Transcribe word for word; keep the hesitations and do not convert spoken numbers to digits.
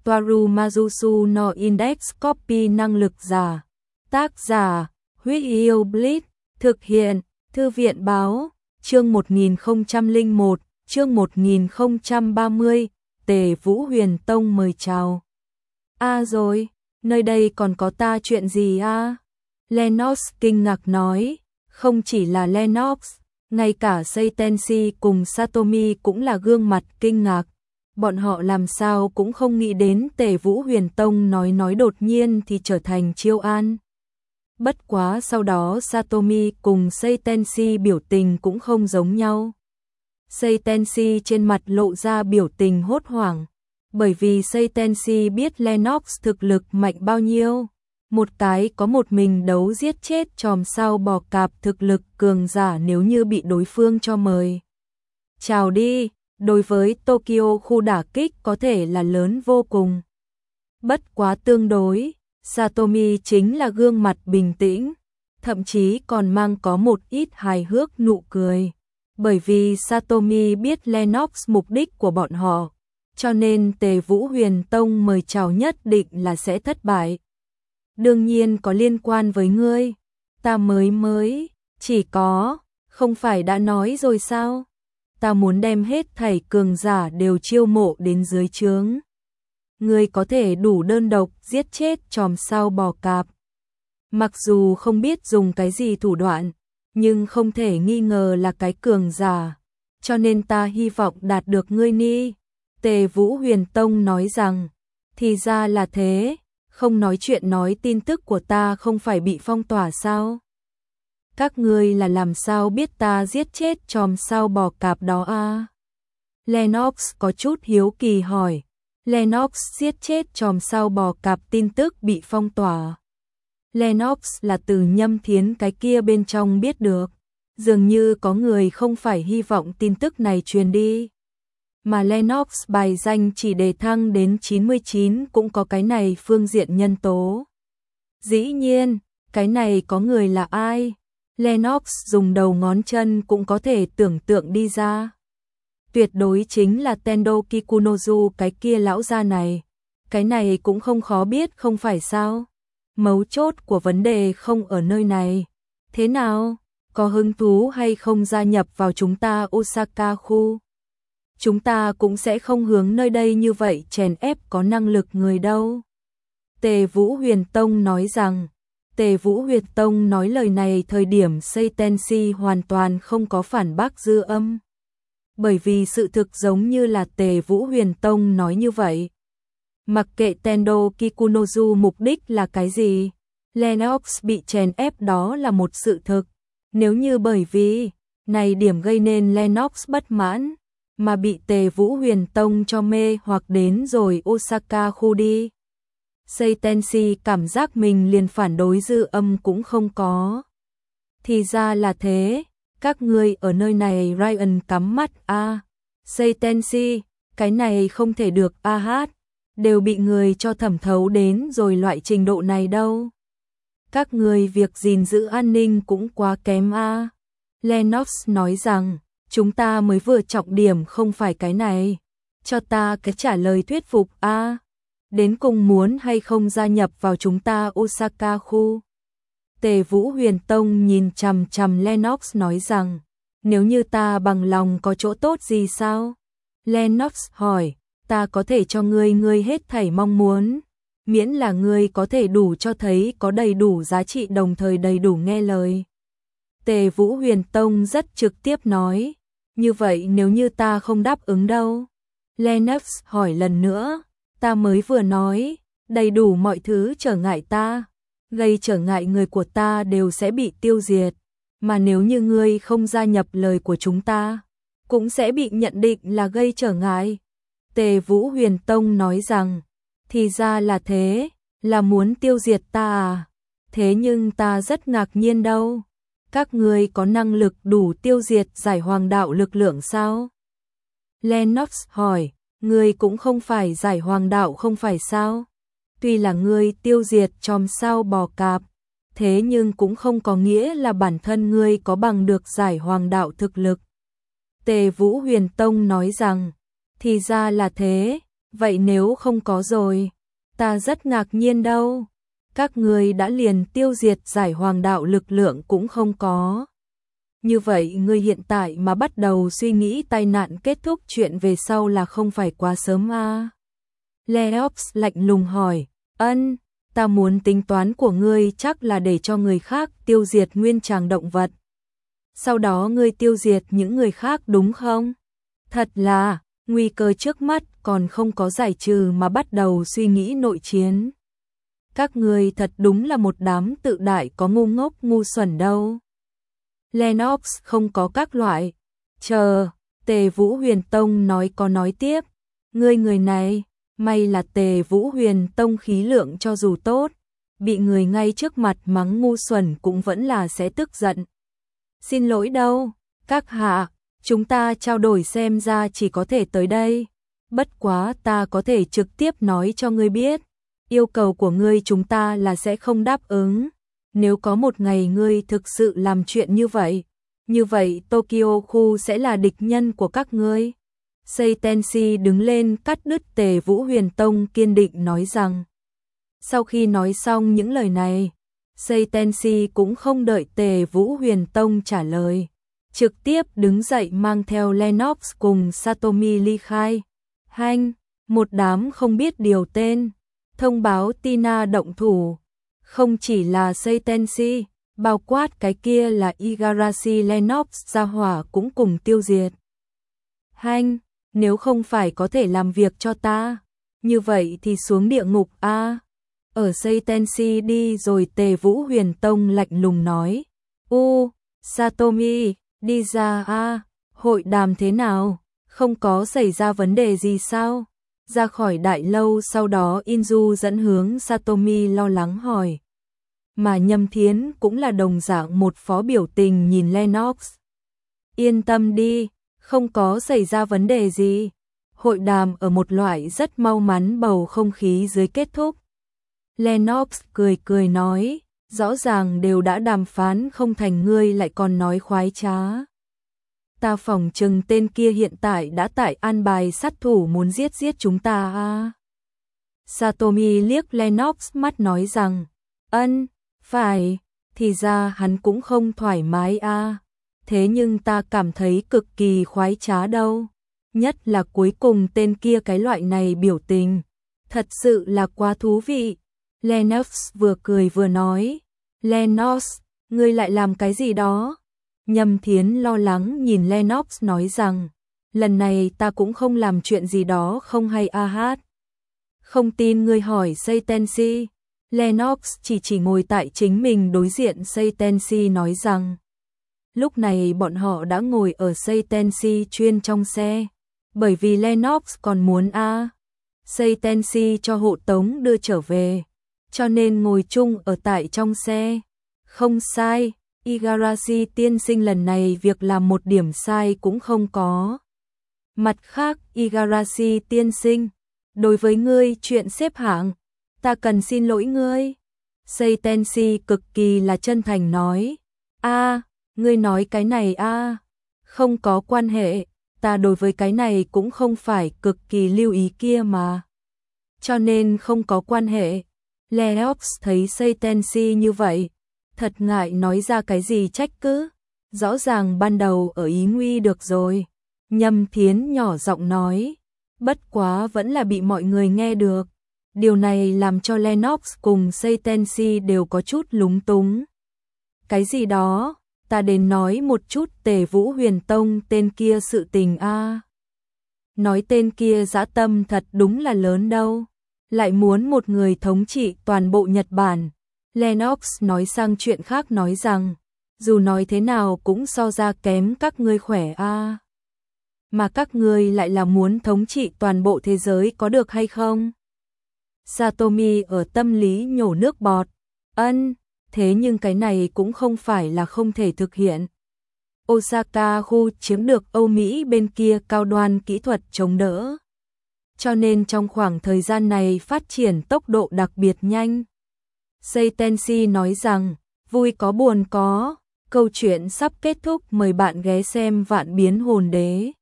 Toaru Majusu no Index Copy năng lực giả. Tác giả, Huyết Yêu Blitz, thực hiện, Thư viện báo, chương một nghìn không trăm lẻ một, chương một nghìn không trăm ba mươi, Tề Vũ Huyền Tông mời chào. A à rồi, nơi đây còn có ta chuyện gì a? À? Lennox kinh ngạc nói, không chỉ là Lennox, ngay cả Seitenshi cùng Satomi cũng là gương mặt kinh ngạc. Bọn họ làm sao cũng không nghĩ đến Tề Vũ Huyền Tông nói nói đột nhiên thì trở thành Chiêu An. Bất quá sau đó Satomi cùng Seitenshi biểu tình cũng không giống nhau. Seitenshi trên mặt lộ ra biểu tình hốt hoảng, bởi vì Seitenshi biết Lennox thực lực mạnh bao nhiêu. Một cái có một mình đấu giết chết chòm sao bò cạp thực lực cường giả nếu như bị đối phương cho mời. Chào đi, đối với Tokyo khu đả kích có thể là lớn vô cùng. Bất quá tương đối, Satomi chính là gương mặt bình tĩnh, thậm chí còn mang có một ít hài hước nụ cười. Bởi vì Satomi biết Lennox mục đích của bọn họ, cho nên Tề Vũ Huyền Tông mời chào nhất định là sẽ thất bại. Đương nhiên có liên quan với ngươi, ta mới mới, chỉ có, không phải đã nói rồi sao? Ta muốn đem hết thảy cường giả đều chiêu mộ đến dưới trướng. Ngươi có thể đủ đơn độc giết chết chòm sao bò cạp. Mặc dù không biết dùng cái gì thủ đoạn, nhưng không thể nghi ngờ là cái cường giả, cho nên ta hy vọng đạt được ngươi ni. Tề Vũ Huyền Tông nói rằng, thì ra là thế, không nói chuyện nói tin tức của ta không phải bị phong tỏa sao? Các ngươi là làm sao biết ta giết chết chòm sao bò cạp đó a? À? Lennox có chút hiếu kỳ hỏi. Lennox giết chết chòm sao bò cạp tin tức bị phong tỏa. Lennox là từ Nhâm Thiến cái kia bên trong biết được. Dường như có người không phải hy vọng tin tức này truyền đi. Mà Lennox bài danh chỉ đề thăng đến chín mươi chín cũng có cái này phương diện nhân tố. Dĩ nhiên, cái này có người là ai? Lennox dùng đầu ngón chân cũng có thể tưởng tượng đi ra. Tuyệt đối chính là Tendo Kikunozu cái kia lão gia này. Cái này cũng không khó biết không phải sao? Mấu chốt của vấn đề không ở nơi này. Thế nào? Có hứng thú hay không gia nhập vào chúng ta Osaka khu? Chúng ta cũng sẽ không hướng nơi đây như vậy chèn ép có năng lực người đâu. Tề Vũ Huyền Tông nói rằng, Tề Vũ Huyền Tông nói lời này thời điểm Seitenshi hoàn toàn không có phản bác dư âm. Bởi vì sự thực giống như là Tề Vũ Huyền Tông nói như vậy. Mặc kệ Tendo Kikunozu mục đích là cái gì, Lennox bị chèn ép đó là một sự thực. Nếu như bởi vì này điểm gây nên Lennox bất mãn, mà bị Tề Vũ Huyền Tông cho mê hoặc đến rồi Osaka khu đi. Seitenshi cảm giác mình liền phản đối dư âm cũng không có. Thì ra là thế, các ngươi ở nơi này Ryan cắm mắt a. À. Seitenshi, cái này không thể được a hát, đều bị người cho thẩm thấu đến rồi loại trình độ này đâu. Các ngươi việc gìn giữ an ninh cũng quá kém a. À. Lennox nói rằng, chúng ta mới vừa trọng điểm không phải cái này. Cho ta cái trả lời thuyết phục a. À. Đến cùng muốn hay không gia nhập vào chúng ta Osaka khu? Tề Vũ Huyền Tông nhìn chằm chằm Lennox nói rằng, nếu như ta bằng lòng có chỗ tốt gì sao? Lennox hỏi, ta có thể cho ngươi ngươi hết thảy mong muốn, miễn là ngươi có thể đủ cho thấy có đầy đủ giá trị đồng thời đầy đủ nghe lời. Tề Vũ Huyền Tông rất trực tiếp nói, như vậy nếu như ta không đáp ứng đâu? Lennox hỏi lần nữa, ta mới vừa nói, đầy đủ mọi thứ trở ngại ta, gây trở ngại người của ta đều sẽ bị tiêu diệt, mà nếu như ngươi không gia nhập lời của chúng ta, cũng sẽ bị nhận định là gây trở ngại. Tề Vũ Huyền Tông nói rằng, thì ra là thế, là muốn tiêu diệt ta à? Thế nhưng ta rất ngạc nhiên đâu. Các ngươi có năng lực đủ tiêu diệt giải hoàng đạo lực lượng sao? Lennox hỏi, ngươi cũng không phải giải hoàng đạo không phải sao? Tuy là ngươi tiêu diệt chòm sao bò cạp, thế nhưng cũng không có nghĩa là bản thân ngươi có bằng được giải hoàng đạo thực lực. Tề Vũ Huyền Tông nói rằng, thì ra là thế, Vậy nếu không có rồi, ta rất ngạc nhiên đâu. Các ngươi đã liền tiêu diệt giải hoàng đạo lực lượng cũng không có. Như vậy ngươi hiện tại mà bắt đầu suy nghĩ tai nạn kết thúc chuyện về sau là không phải quá sớm à? Leops lạnh lùng hỏi, ân, ta muốn tính toán của ngươi chắc là để cho người khác tiêu diệt nguyên tràng động vật. Sau đó ngươi tiêu diệt những người khác đúng không? Thật là, nguy cơ trước mắt còn không có giải trừ mà bắt đầu suy nghĩ nội chiến. Các ngươi thật đúng là một đám tự đại có ngu ngốc ngu xuẩn đâu. Lennox không có các loại. Chờ, Tề Vũ Huyền Tông nói có nói tiếp. Ngươi người này, may là Tề Vũ Huyền Tông khí lượng cho dù tốt, bị người ngay trước mặt mắng ngu xuẩn cũng vẫn là sẽ tức giận. Xin lỗi đâu, các hạ, chúng ta trao đổi xem ra chỉ có thể tới đây. Bất quá ta có thể trực tiếp nói cho ngươi biết, yêu cầu của ngươi chúng ta là sẽ không đáp ứng. Nếu có một ngày ngươi thực sự làm chuyện như vậy, như vậy Tokyo khu sẽ là địch nhân của các ngươi. Seitenshi đứng lên cắt đứt Tề Vũ Huyền Tông kiên định nói rằng. Sau khi nói xong những lời này, Seitenshi cũng không đợi Tề Vũ Huyền Tông trả lời, trực tiếp đứng dậy mang theo Lennox cùng Satomi ly khai. Hanh, một đám không biết điều tên, thông báo Tina động thủ. Không chỉ là Seitenshi, bao quát cái kia là Igarashi Lennox gia hỏa cũng cùng tiêu diệt. Hanh, nếu không phải có thể làm việc cho ta, như vậy thì xuống địa ngục a. Ở Seitenshi đi rồi Tề Vũ Huyền Tông lạnh lùng nói. U, Satomi, đi ra a, hội đàm thế nào, không có xảy ra vấn đề gì sao? Ra khỏi đại lâu sau đó Inju dẫn hướng Satomi lo lắng hỏi. Mà Nhâm Thiến cũng là đồng dạng một phó biểu tình nhìn Lennox. Yên tâm đi, không có xảy ra vấn đề gì. Hội đàm ở một loại rất mau mắn bầu không khí dưới kết thúc. Lennox cười cười nói, rõ ràng đều đã đàm phán không thành ngươi lại còn nói khoái trá. Ta phỏng chừng tên kia hiện tại đã tại an bài sát thủ muốn giết giết chúng ta à. Satomi liếc Lennox mắt nói rằng, ân, phải, thì ra hắn cũng không thoải mái à. Thế nhưng ta cảm thấy cực kỳ khoái trá đâu. Nhất là cuối cùng tên kia cái loại này biểu tình. Thật sự là quá thú vị. Lennox vừa cười vừa nói. Lennox, ngươi lại làm cái gì đó? Nhâm Thiến lo lắng nhìn Lennox nói rằng, lần này ta cũng không làm chuyện gì đó không hay a hát. Không tin ngươi hỏi Seitenshi. Lennox chỉ chỉ ngồi tại chính mình đối diện Seitenshi nói rằng, lúc này bọn họ đã ngồi ở Seitenshi chuyên trong xe, bởi vì Lennox còn muốn a Seitenshi cho hộ tống đưa trở về, cho nên ngồi chung ở tại trong xe. Không sai, Igarashi tiên sinh lần này việc làm một điểm sai cũng không có. Mặt khác, Igarashi tiên sinh, đối với ngươi chuyện xếp hạng, ta cần xin lỗi ngươi. Seitenshi cực kỳ là chân thành nói, a, ngươi nói cái này a, không có quan hệ, ta đối với cái này cũng không phải cực kỳ lưu ý kia mà. Cho nên không có quan hệ. Leops thấy Seitenshi như vậy, thật ngại nói ra cái gì trách cứ, rõ ràng ban đầu ở ý nguy được rồi. Nhâm Thiến nhỏ giọng nói, bất quá vẫn là bị mọi người nghe được. Điều này làm cho Lennox cùng Seitenshi đều có chút lúng túng. Cái gì đó, ta đến nói một chút Tề Vũ Huyền Tông tên kia sự tình a. Nói tên kia dã tâm thật đúng là lớn đâu, lại muốn một người thống trị toàn bộ Nhật Bản. Lennox nói sang chuyện khác nói rằng, dù nói thế nào cũng so ra kém các ngươi khỏe a. Mà các ngươi lại là muốn thống trị toàn bộ thế giới có được hay không? Satomi ở tâm lý nhổ nước bọt, ân, thế nhưng cái này cũng không phải là không thể thực hiện. Osaka khu chiếm được Âu Mỹ bên kia cao đoan kỹ thuật chống đỡ. Cho nên trong khoảng thời gian này phát triển tốc độ đặc biệt nhanh. Seitenshi nói rằng, vui có buồn có, câu chuyện sắp kết thúc, mời bạn ghé xem Vạn Biến Hồn Đế.